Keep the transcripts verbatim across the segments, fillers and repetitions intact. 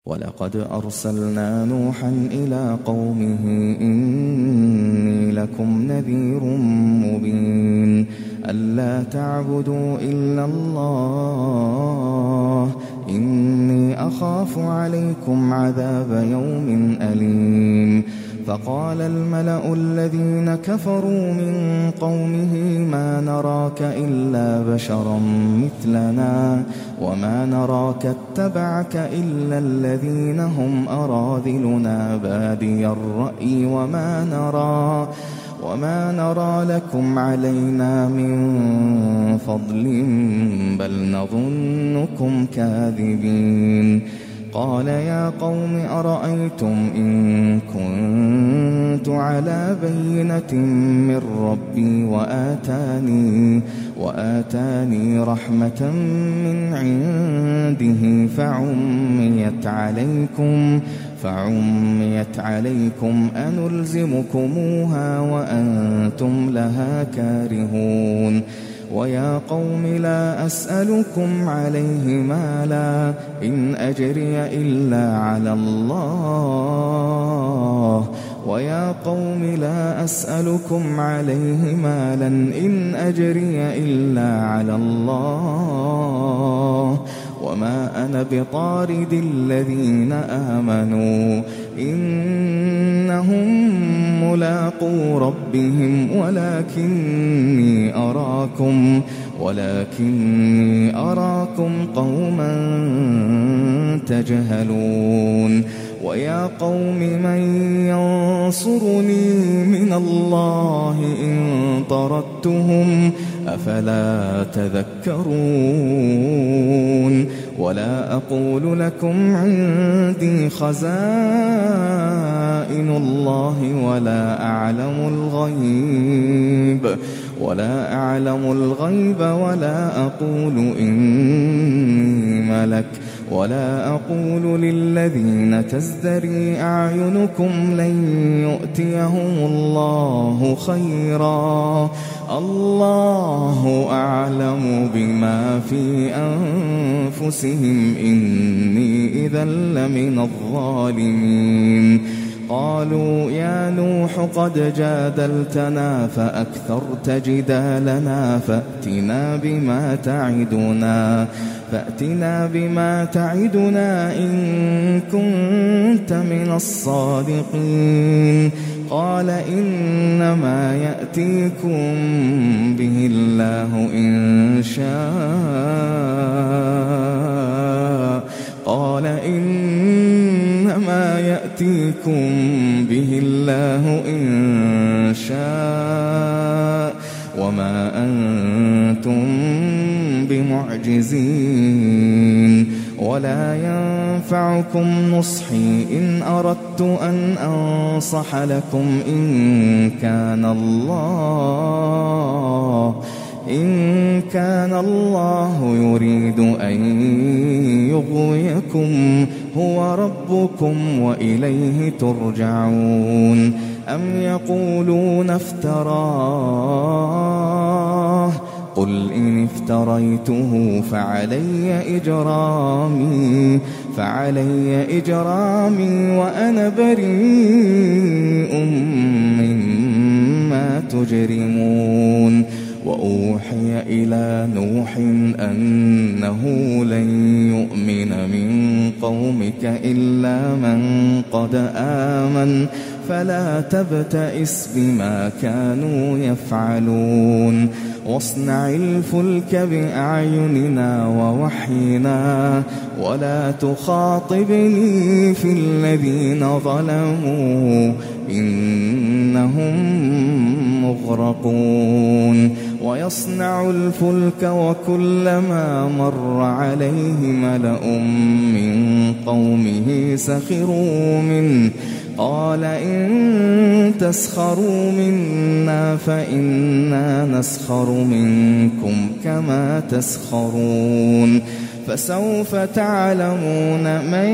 ولقد أرسلنا نوحا إلى قومه إني لكم نذير مبين ألا تعبدوا إلا الله إني أخاف عليكم عذاب يوم أليم. فقال الملأ الذين كفروا من قومه ما نراك إلا بشرا مثلنا وما نراك اتبعك إلا الذين هم أراذلنا بادي الرأي وما نرى وما نرى لكم علينا من فضل بل نظنكم كاذبين. قال يا قوم أرأيتم إن كنت على بينة من ربي وآتاني, وآتاني رحمة من عنده فعميت عليكم, فعميت عليكم أنلزمكموها وأنتم لها كارهون. ويا قوم لا أسألكم عليه مالا إن أجري إلا على الله ويا قوم لا أسألكم عليه مالا إن أجري إلا على الله وما أنا بطارد الذين آمنوا إنهم ملاقو ربهم ولكني أراكم ولكني أراكم قوما تجهلون. ويا قوم من ينصرني من الله إن طردتهم أفلا تذكرون. ولا أقول لكم عندي خزائن الله ولا أعلم الغيب ولا أعلم الغيب ولا أقول إني ملك ولا أقول للذين تزدري أعينكم لن يؤتيهم الله خيرا الله أعلم بما في أنفسهم إني إذا لمن الظالمين. قالوا يا نوح قد جادلتنا فأكثرت جدالنا فأتنا بما تعدنا فأتنا بما تعدنا إن كنت من الصادقين. قال إنما يأتيكم به الله إن شاء قال إنما يأتيكم به الله إن شاء وما أنتم بمعجزين. ولا ينفعكم نصحي إن أردت أن أنصح لكم إن كان الله إن كان الله يريد أن يغويكم هو ربكم وإليه ترجعون. أم يقولون افتراه قل إن افتريته فعلي إجرامي فعلي إجرامي وأنا بريء مما تجرمون. وأوحي إلى نوح أنه لن يؤمن من قومك إلا من قد آمن فلا تبتئس بما كانوا يفعلون. واصنع الفلك بأعيننا ووحينا ولا تخاطبني في الذين ظلموا إنهم مغرقون. ويصنع الفلك وكلما مر عليه ملأ من قومه سخروا منه قال إن تسخروا منا فإنا نسخر منكم كما تسخرون. فسوف تعلمون من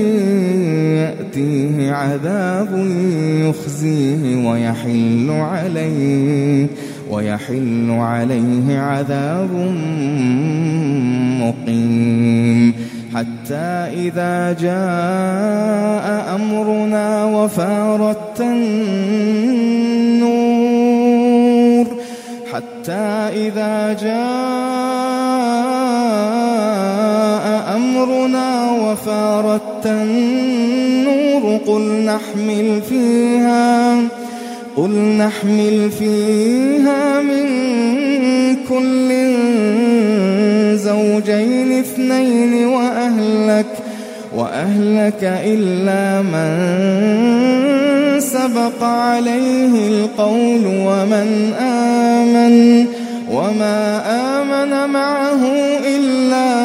يأتيه عذاب يخزيه ويحل عليه ويحل عليه عذاب مقيم. حتى حتى إذا جاء أمرنا وفارت النور حتى إذا جاء أمرنا وفارت النور قل نحمل فيها قل نحمل فيها من كل زوجين اثنين وأهلك وأهلك إلا من سبق عليه القول ومن آمن وما آمن معه إلا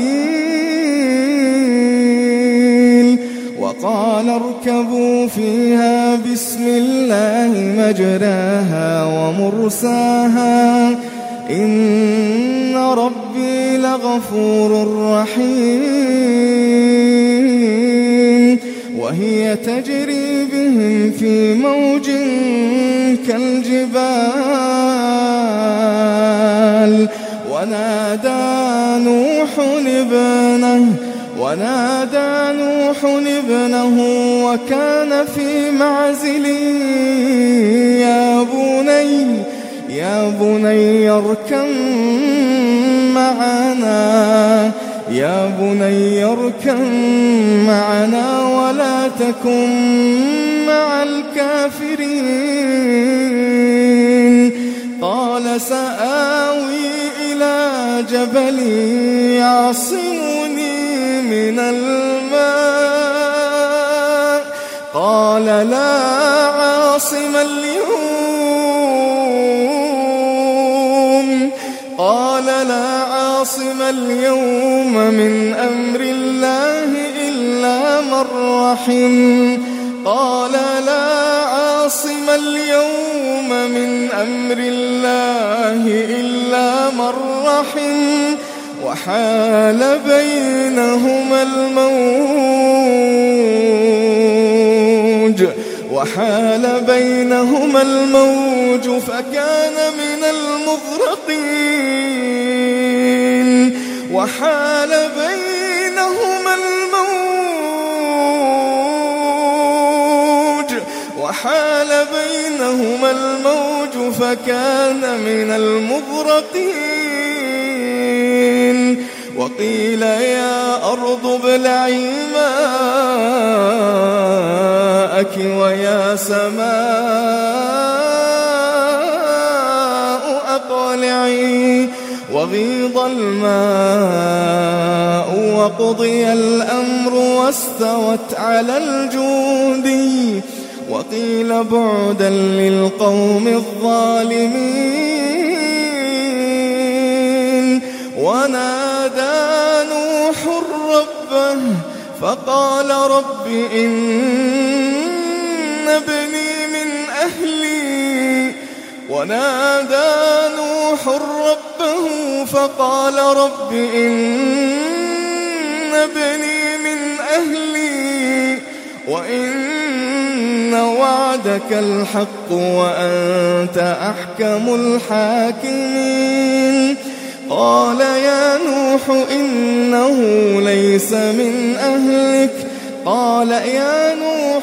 قليل وقال اركبوا فيها بسم الله مجراها ومرساها إن ربي لغفور رحيم وهي تجري بهم في موج كالجبال ونادى نوح ابنه ونادى نوح ابنه وكان في معزل يا بني يا بني اركب معنا يا بني اركب معنا ولا تكن مع الكافرين قال سآوي إلى جبل يعصمني من الماء قال لا عاصم اليوم قال لا عاصم اليوم من أمر الله إلا من رحم قال لا عاصم اليوم من أمر الله إلا من رحم وحال بينهما الموج وحال بينهما الموج فكان من المغرقين وحال بينهما الموج وحال بينهما الموج فكان من المغرقين وقيل يا أرض ابلعي ماءك ويا سماء أقلعي وغيض الماء وقضي الأمر واستوت على الجودي وقيل بعدا للقوم الظالمين ونادى نوح ربه فقال رب إن ابني من أهلي ونادى نوح ربه فقال رب إن ابني من أهلي وإن وعدك الحق وأنت أحكم الحاكمين قال يا نوح إنه ليس من أهلك قال يا نوح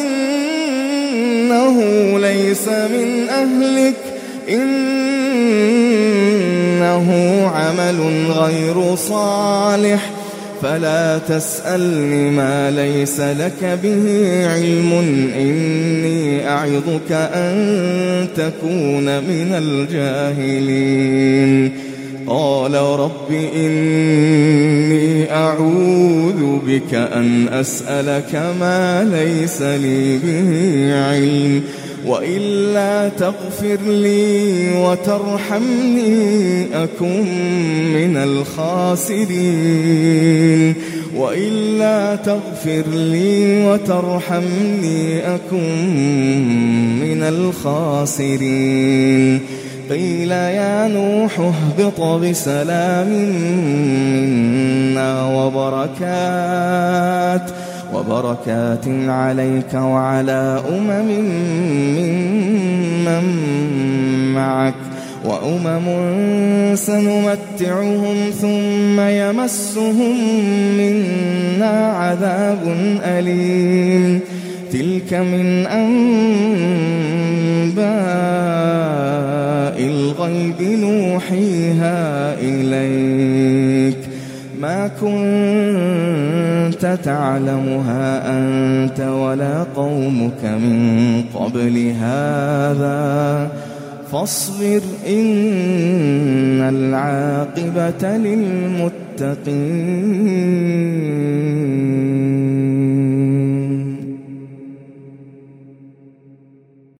إنه ليس من أهلك إنه عمل غير صالح فلا تسألني ما ليس لك به علم إني أعظك أن تكون من الجاهلين قال رب إني أعوذ بك أن أسألك ما ليس لي به علم وإلا تغفر لي وترحمني أكن من الخاسرين وإلا تغفر لي وترحمني أكن من الخاسرين قيل يا نوح اهبط بسلام منا وبركات وبركات عليك وعلى أمم ممن معك وأمم سنمتعهم ثم يمسهم منا عذاب أليم تلك من أنباء الغيب نوحيها إليك ما كنت تعلمها أنت ولا قومك من قبل هذا فاصبر إن العاقبة للمتقين.